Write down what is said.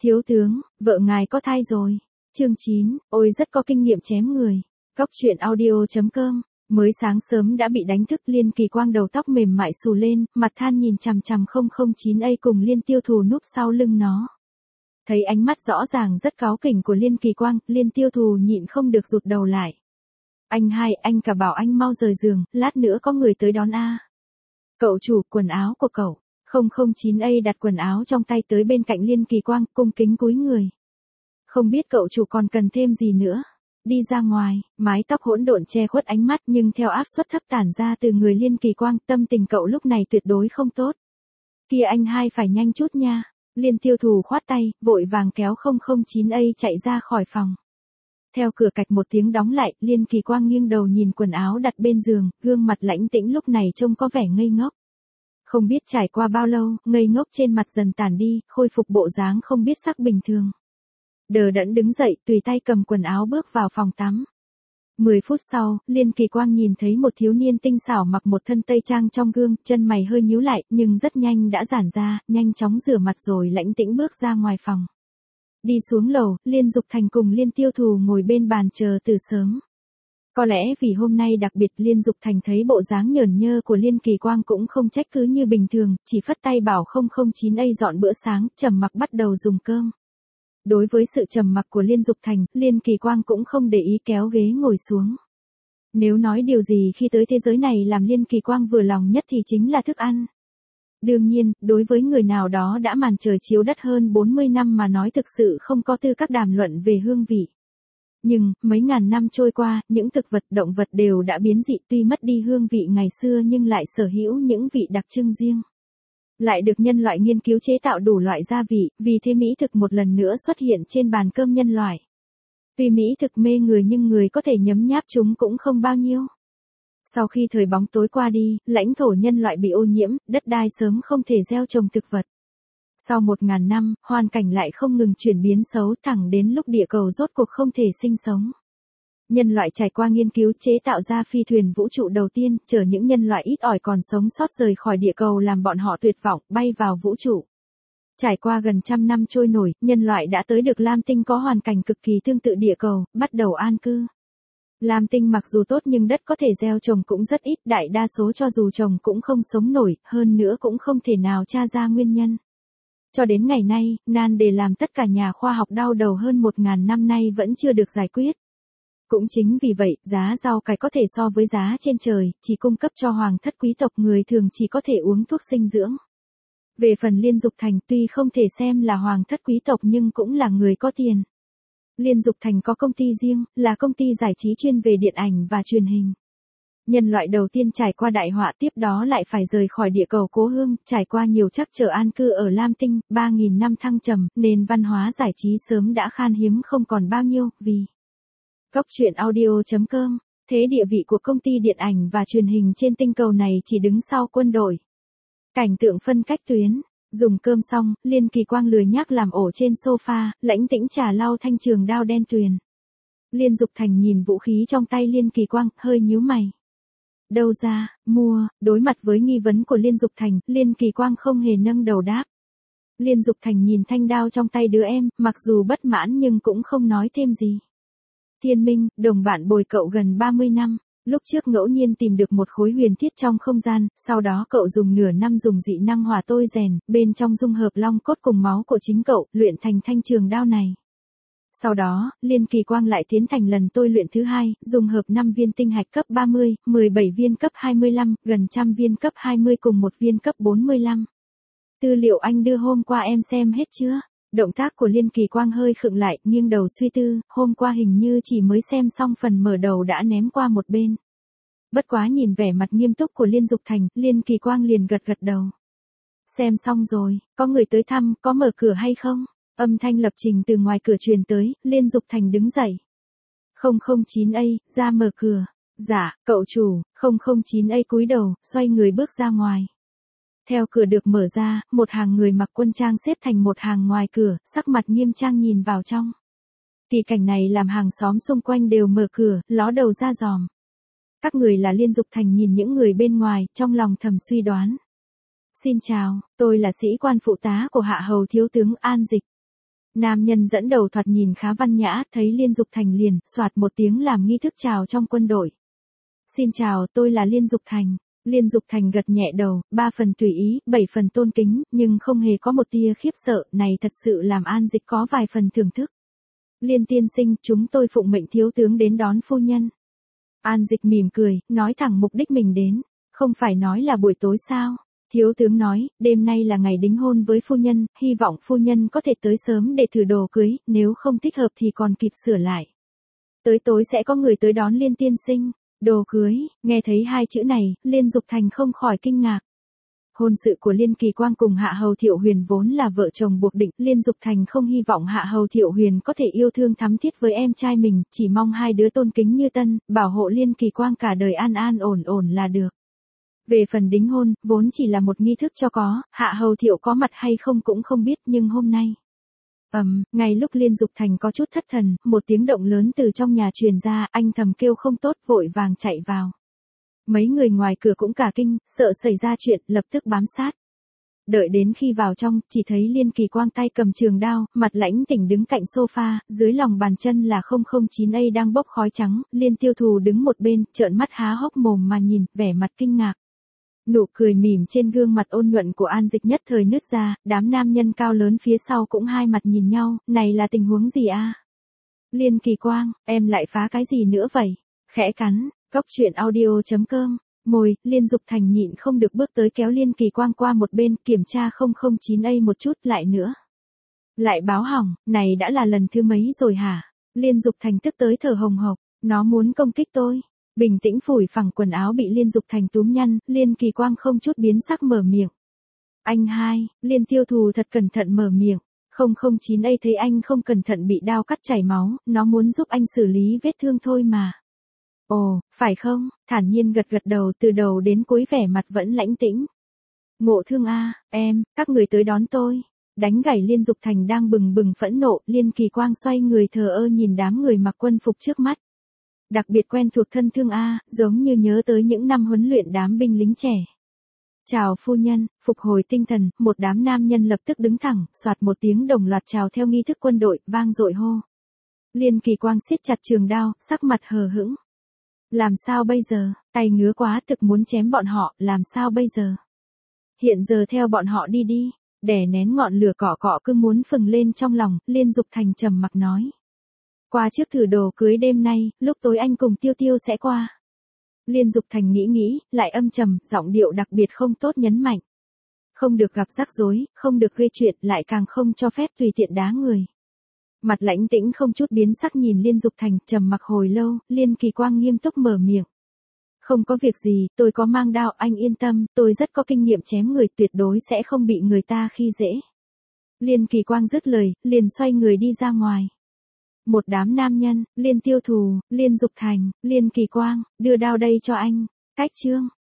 Thiếu tướng, vợ ngài có thai rồi. Chương 9, ôi rất có kinh nghiệm chém người. Cóc truyện audio.com. Mới sáng sớm đã bị đánh thức, Liên Kỳ Quang đầu tóc mềm mại xù lên, mặt than nhìn chằm chằm 009A cùng Liên Tiêu Thù núp sau lưng nó. Thấy ánh mắt rõ ràng rất cáu kỉnh của Liên Kỳ Quang, Liên Tiêu Thù nhịn không được rụt đầu lại. Anh hai, anh cả bảo anh mau rời giường, lát nữa có người tới đón a. Cậu chủ, quần áo của cậu. 009A đặt quần áo trong tay tới bên cạnh Liên Kỳ Quang, cung kính cúi người. Không biết cậu chủ còn cần thêm gì nữa. Đi ra ngoài, mái tóc hỗn độn che khuất ánh mắt, nhưng theo áp suất thấp tản ra từ người Liên Kỳ Quang, tâm tình cậu lúc này tuyệt đối không tốt. Kia anh hai phải nhanh chút nha. Liên Tiêu Thù khoát tay, vội vàng kéo 009A chạy ra khỏi phòng. Theo cửa cạch một tiếng đóng lại, Liên Kỳ Quang nghiêng đầu nhìn quần áo đặt bên giường, gương mặt lãnh tĩnh lúc này trông có vẻ ngây ngốc. Không biết trải qua bao lâu, ngây ngốc trên mặt dần tản đi, khôi phục bộ dáng không biết sắc bình thường. Đờ đẫn đứng dậy, tùy tay cầm quần áo bước vào phòng tắm. 10 phút sau, Liên Kỳ Quang nhìn thấy một thiếu niên tinh xảo mặc một thân tây trang trong gương, chân mày hơi nhíu lại, nhưng rất nhanh đã giãn ra, nhanh chóng rửa mặt rồi lãnh tĩnh bước ra ngoài phòng. Đi xuống lầu, Liên Dục Thành cùng Liên Tiêu Thù ngồi bên bàn chờ từ sớm. Có lẽ vì hôm nay đặc biệt, Liên Dục Thành thấy bộ dáng nhởn nhơ của Liên Kỳ Quang cũng không trách cứ như bình thường, chỉ phất tay bảo 009A dọn bữa sáng, trầm mặc bắt đầu dùng cơm. Đối với sự trầm mặc của Liên Dục Thành, Liên Kỳ Quang cũng không để ý, kéo ghế ngồi xuống. Nếu nói điều gì khi tới thế giới này làm Liên Kỳ Quang vừa lòng nhất thì chính là thức ăn. Đương nhiên, đối với người nào đó đã màn trời chiếu đất hơn 40 năm mà nói thực sự không có tư cách đàm luận về hương vị. Nhưng, mấy ngàn năm trôi qua, những thực vật, động vật đều đã biến dị, tuy mất đi hương vị ngày xưa nhưng lại sở hữu những vị đặc trưng riêng. Lại được nhân loại nghiên cứu chế tạo đủ loại gia vị, vì thế mỹ thực một lần nữa xuất hiện trên bàn cơm nhân loại. Tuy mỹ thực mê người nhưng người có thể nhấm nháp chúng cũng không bao nhiêu. Sau khi thời bóng tối qua đi, lãnh thổ nhân loại bị ô nhiễm, đất đai sớm không thể gieo trồng thực vật. Sau 1000 năm, hoàn cảnh lại không ngừng chuyển biến xấu, thẳng đến lúc địa cầu rốt cuộc không thể sinh sống. Nhân loại trải qua nghiên cứu chế tạo ra phi thuyền vũ trụ đầu tiên, chở những nhân loại ít ỏi còn sống sót rời khỏi địa cầu làm bọn họ tuyệt vọng, bay vào vũ trụ. Trải qua gần 100 năm trôi nổi, nhân loại đã tới được Lam Tinh có hoàn cảnh cực kỳ tương tự địa cầu, bắt đầu an cư. Lam Tinh mặc dù tốt nhưng đất có thể gieo trồng cũng rất ít, đại đa số cho dù trồng cũng không sống nổi, hơn nữa cũng không thể nào tra ra nguyên nhân. Cho đến ngày nay, nan đề làm tất cả nhà khoa học đau đầu hơn 1000 năm nay vẫn chưa được giải quyết. Cũng chính vì vậy, giá rau cải có thể so với giá trên trời, chỉ cung cấp cho hoàng thất quý tộc, người thường chỉ có thể uống thuốc sinh dưỡng. Về phần Liên Dục Thành, tuy không thể xem là hoàng thất quý tộc nhưng cũng là người có tiền. Liên Dục Thành có công ty riêng, là công ty giải trí chuyên về điện ảnh và truyền hình. Nhân loại đầu tiên trải qua đại họa, tiếp đó lại phải rời khỏi địa cầu cố hương, trải qua nhiều trắc trở an cư ở Lam Tinh, 3000 năm thăng trầm, nền văn hóa giải trí sớm đã khan hiếm không còn bao nhiêu, vì Cóc truyện audio.com, thế địa vị của công ty điện ảnh và truyền hình trên tinh cầu này chỉ đứng sau quân đội. Cảnh tượng phân cách tuyến, dùng cơm xong, Liên Kỳ Quang lười nhác làm ổ trên sofa, lãnh tĩnh trà lau thanh trường đao đen tuyền. Liên Dục Thành nhìn vũ khí trong tay Liên Kỳ Quang, hơi nhíu mày. Đâu ra, mua, đối mặt với nghi vấn của Liên Dục Thành, Liên Kỳ Quang không hề nâng đầu đáp. Liên Dục Thành nhìn thanh đao trong tay đứa em, mặc dù bất mãn nhưng cũng không nói thêm gì. Thiên Minh, đồng bạn bồi cậu gần 30 năm, lúc trước ngẫu nhiên tìm được một khối huyền thiết trong không gian, sau đó cậu dùng nửa năm dùng dị năng hỏa tôi rèn, bên trong dung hợp long cốt cùng máu của chính cậu, luyện thành thanh trường đao này. Sau đó, Liên Kỳ Quang lại tiến hành lần tôi luyện thứ hai, dùng hợp 5 viên tinh hạch cấp 30, 17 viên cấp 25, gần 100 viên cấp 20 cùng một viên cấp 45. Tư liệu anh đưa hôm qua em xem hết chưa? Động tác của Liên Kỳ Quang hơi khựng lại, nghiêng đầu suy tư, hôm qua hình như chỉ mới xem xong phần mở đầu đã ném qua một bên. Bất quá nhìn vẻ mặt nghiêm túc của Liên Dục Thành, Liên Kỳ Quang liền gật gật đầu. Xem xong rồi, có người tới thăm, có mở cửa hay không? Âm thanh lập trình từ ngoài cửa truyền tới, Liên Dục Thành đứng dậy. 009A, ra mở cửa. Dạ, cậu chủ. 009A cúi đầu, xoay người bước ra ngoài. Theo cửa được mở ra, một hàng người mặc quân trang xếp thành một hàng ngoài cửa, sắc mặt nghiêm trang nhìn vào trong. Kỳ cảnh này làm hàng xóm xung quanh đều mở cửa, ló đầu ra dòm. Các người là Liên Dục Thành nhìn những người bên ngoài, trong lòng thầm suy đoán. Xin chào, tôi là sĩ quan phụ tá của Hạ Hầu Thiếu tướng An Dịch. Nam nhân dẫn đầu thoạt nhìn khá văn nhã, thấy Liên Dục Thành liền, soạt một tiếng làm nghi thức chào trong quân đội. Xin chào, tôi là Liên Dục Thành. Liên Dục Thành gật nhẹ đầu, 3 phần tùy ý, 7 phần tôn kính, nhưng không hề có một tia khiếp sợ, này thật sự làm An Dịch có vài phần thưởng thức. Liên tiên sinh, chúng tôi phụng mệnh thiếu tướng đến đón phu nhân. An Dịch mỉm cười, nói thẳng mục đích mình đến, không phải nói là buổi tối sao? Thiếu tướng nói, đêm nay là ngày đính hôn với phu nhân, hy vọng phu nhân có thể tới sớm để thử đồ cưới, nếu không thích hợp thì còn kịp sửa lại. Tới tối sẽ có người tới đón Liên tiên sinh. Đồ cưới, nghe thấy hai chữ này, Liên Dục Thành không khỏi kinh ngạc. Hôn sự của Liên Kỳ Quang cùng Hạ Hầu Thiệu Huyền vốn là vợ chồng buộc định, Liên Dục Thành không hy vọng Hạ Hầu Thiệu Huyền có thể yêu thương thắm thiết với em trai mình, chỉ mong hai đứa tôn kính như tân, bảo hộ Liên Kỳ Quang cả đời an an ổn ổn là được. Về phần đính hôn, vốn chỉ là một nghi thức cho có, Hạ Hầu Thiệu có mặt hay không cũng không biết, nhưng hôm nay. Ngay lúc Liên Dục Thành có chút thất thần, một tiếng động lớn từ trong nhà truyền ra, anh thầm kêu không tốt, vội vàng chạy vào. Mấy người ngoài cửa cũng cả kinh, sợ xảy ra chuyện, lập tức bám sát. Đợi đến khi vào trong, chỉ thấy Liên Kỳ Quang tay cầm trường đao, mặt lãnh tỉnh đứng cạnh sofa, dưới lòng bàn chân là 009A đang bốc khói trắng, Liên Tiêu Thù đứng một bên, trợn mắt há hốc mồm mà nhìn, vẻ mặt kinh ngạc. Nụ cười mỉm trên gương mặt ôn nhuận của An Dịch nhất thời nứt ra, đám nam nhân cao lớn phía sau cũng hai mặt nhìn nhau, này là tình huống gì a? Liên Kỳ Quang, em lại phá cái gì nữa vậy? Khẽ cắn, cóc truyện audio.com, môi, Liên Dục Thành nhịn không được bước tới kéo Liên Kỳ Quang qua một bên, kiểm tra 009A một chút lại nữa. Lại báo hỏng, này đã là lần thứ mấy rồi hả? Liên Dục Thành tức tới thở hồng hộc, nó muốn công kích tôi. Bình tĩnh phủi phẳng quần áo bị Liên Dục Thành túm nhăn, Liên Kỳ Quang không chút biến sắc mở miệng. Anh hai, Liên Tiêu Thù thật cẩn thận mở miệng. 009A thấy anh không cẩn thận bị đao cắt chảy máu, nó muốn giúp anh xử lý vết thương thôi mà. Ồ, phải không? Thản nhiên gật gật đầu, từ đầu đến cuối vẻ mặt vẫn lãnh tĩnh. Ngộ thương a, em, các người tới đón tôi. Đánh gãy Liên Dục Thành đang bừng bừng phẫn nộ, Liên Kỳ Quang xoay người thờ ơ nhìn đám người mặc quân phục trước mắt. Đặc biệt quen thuộc thân thương a, giống như nhớ tới những năm huấn luyện đám binh lính trẻ. Chào phu nhân, phục hồi tinh thần, một đám nam nhân lập tức đứng thẳng, soạt một tiếng đồng loạt chào theo nghi thức quân đội, vang dội hô. Liên Kỳ Quang siết chặt trường đao, sắc mặt hờ hững. Làm sao bây giờ, tay ngứa quá thực muốn chém bọn họ, làm sao bây giờ? Hiện giờ theo bọn họ đi đi, đè nén ngọn lửa cọ cọ cứ muốn phừng lên trong lòng, Liên Dục Thành trầm mặc nói. Qua trước thử đồ cưới đêm nay, lúc tối anh cùng Tiêu Tiêu sẽ qua. Liên Dục Thành nghĩ, lại âm trầm, giọng điệu đặc biệt không tốt nhấn mạnh. Không được gặp rắc rối, không được gây chuyện, lại càng không cho phép tùy tiện đá người. Mặt lãnh tĩnh không chút biến sắc nhìn Liên Dục Thành, trầm mặc hồi lâu, Liên Kỳ Quang nghiêm túc mở miệng. Không có việc gì, tôi có mang đao, anh yên tâm, tôi rất có kinh nghiệm chém người, tuyệt đối sẽ không bị người ta khi dễ. Liên Kỳ Quang dứt lời, liền xoay người đi ra ngoài. Một đám nam nhân, Liên Tiêu Thù, Liên Dục Thành, Liên Kỳ Quang, đưa đao đây cho anh. Cách chương.